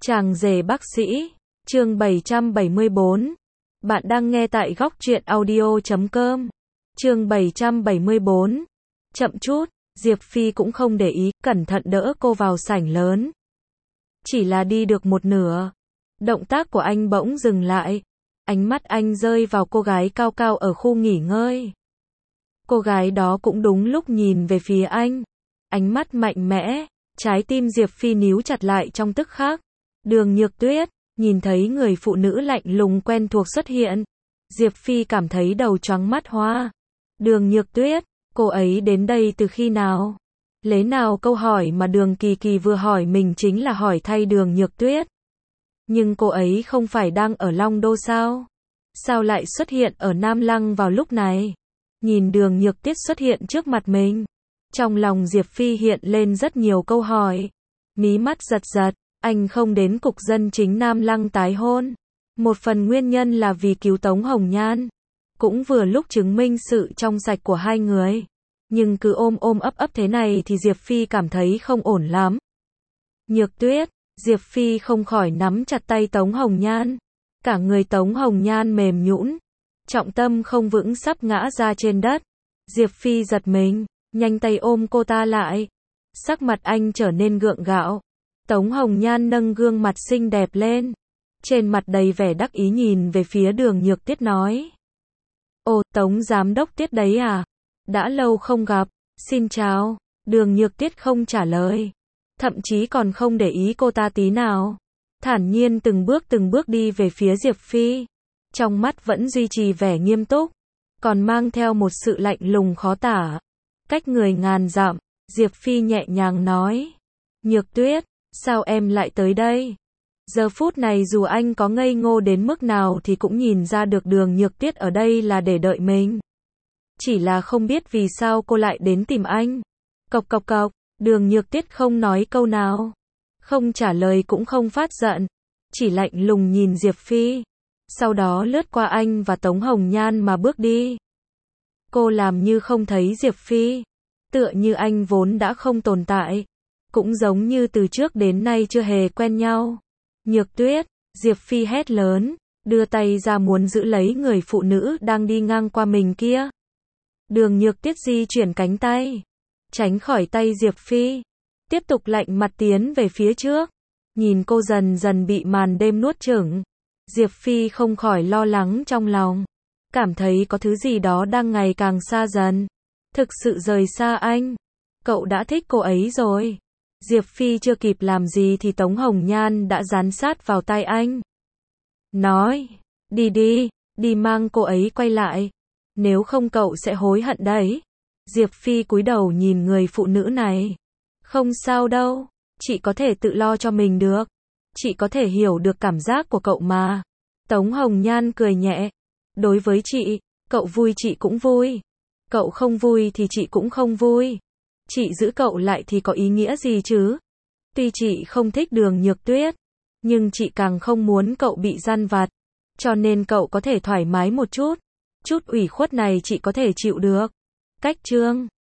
Chàng rể bác sĩ, chương 774. Bạn đang nghe tại góc truyện audio.com. Chương 774. Chậm chút, Diệp Phi cũng không để ý, cẩn thận đỡ cô vào sảnh lớn. Chỉ là đi được một nửa, động tác của anh bỗng dừng lại. Ánh mắt anh rơi vào cô gái cao cao ở khu nghỉ ngơi. Cô gái đó cũng đúng lúc nhìn về phía anh. Ánh mắt mạnh mẽ, trái tim Diệp Phi níu chặt lại trong tức khắc. Đường Nhược Tuyết, nhìn thấy người phụ nữ lạnh lùng quen thuộc xuất hiện. Diệp Phi cảm thấy đầu choáng mắt hoa. Đường Nhược Tuyết, cô ấy đến đây từ khi nào? Lẽ nào câu hỏi mà Đường Kỳ Kỳ vừa hỏi mình chính là hỏi thay Đường Nhược Tuyết? Nhưng cô ấy không phải đang ở Long Đô sao? Sao lại xuất hiện ở Nam Lăng vào lúc này? Nhìn Đường Nhược Tuyết xuất hiện trước mặt mình. Trong lòng Diệp Phi hiện lên rất nhiều câu hỏi. Mí mắt giật giật, anh không đến cục dân chính Nam Lăng tái hôn. Một phần nguyên nhân là vì cứu Tống Hồng Nhan. Cũng vừa lúc chứng minh sự trong sạch của hai người. Nhưng cứ ôm ôm ấp ấp thế này thì Diệp Phi cảm thấy không ổn lắm. Nhược Tuyết, Diệp Phi không khỏi nắm chặt tay Tống Hồng Nhan. Cả người Tống Hồng Nhan mềm nhũn, trọng tâm không vững sắp ngã ra trên đất. Diệp Phi giật mình, nhanh tay ôm cô ta lại. Sắc mặt anh trở nên gượng gạo. Tống Hồng Nhan nâng gương mặt xinh đẹp lên. Trên mặt đầy vẻ đắc ý nhìn về phía Đường Nhược Tuyết nói. Ồ, Tống giám đốc Tuyết đấy à? Đã lâu không gặp, xin chào. Đường Nhược Tuyết không trả lời. Thậm chí còn không để ý cô ta tí nào. Thản nhiên từng bước đi về phía Diệp Phi. Trong mắt vẫn duy trì vẻ nghiêm túc. Còn mang theo một sự lạnh lùng khó tả. Cách người ngàn dặm, Diệp Phi nhẹ nhàng nói. Nhược Tuyết, sao em lại tới đây? Giờ phút này dù anh có ngây ngô đến mức nào thì cũng nhìn ra được Đường Nhược Tuyết ở đây là để đợi mình. Chỉ là không biết vì sao cô lại đến tìm anh. Cộc cộc cộc, Đường Nhược Tuyết không nói câu nào. Không trả lời cũng không phát giận. Chỉ lạnh lùng nhìn Diệp Phi. Sau đó lướt qua anh và Tống Hồng Nhan mà bước đi. Cô làm như không thấy Diệp Phi. Tựa như anh vốn đã không tồn tại. Cũng giống như từ trước đến nay chưa hề quen nhau. Nhược Tuyết, Diệp Phi hét lớn, đưa tay ra muốn giữ lấy người phụ nữ đang đi ngang qua mình kia. Đường Nhược Tuyết di chuyển cánh tay, tránh khỏi tay Diệp Phi, tiếp tục lạnh mặt tiến về phía trước. Nhìn cô dần dần bị màn đêm nuốt chửng, Diệp Phi không khỏi lo lắng trong lòng, cảm thấy có thứ gì đó đang ngày càng xa dần. Thực sự rời xa anh, cậu đã thích cô ấy rồi. Diệp Phi chưa kịp làm gì thì Tống Hồng Nhan đã dán sát vào tai anh. Nói, đi đi, đi mang cô ấy quay lại. Nếu không cậu sẽ hối hận đấy. Diệp Phi cúi đầu nhìn người phụ nữ này. Không sao đâu, chị có thể tự lo cho mình được. Chị có thể hiểu được cảm giác của cậu mà. Tống Hồng Nhan cười nhẹ. Đối với chị, cậu vui chị cũng vui. Cậu không vui thì chị cũng không vui. Chị giữ cậu lại thì có ý nghĩa gì chứ? Tuy chị không thích Đường Nhược Tuyết, nhưng chị càng không muốn cậu bị dằn vặt. Cho nên cậu có thể thoải mái một chút. Chút ủy khuất này chị có thể chịu được. Cách chương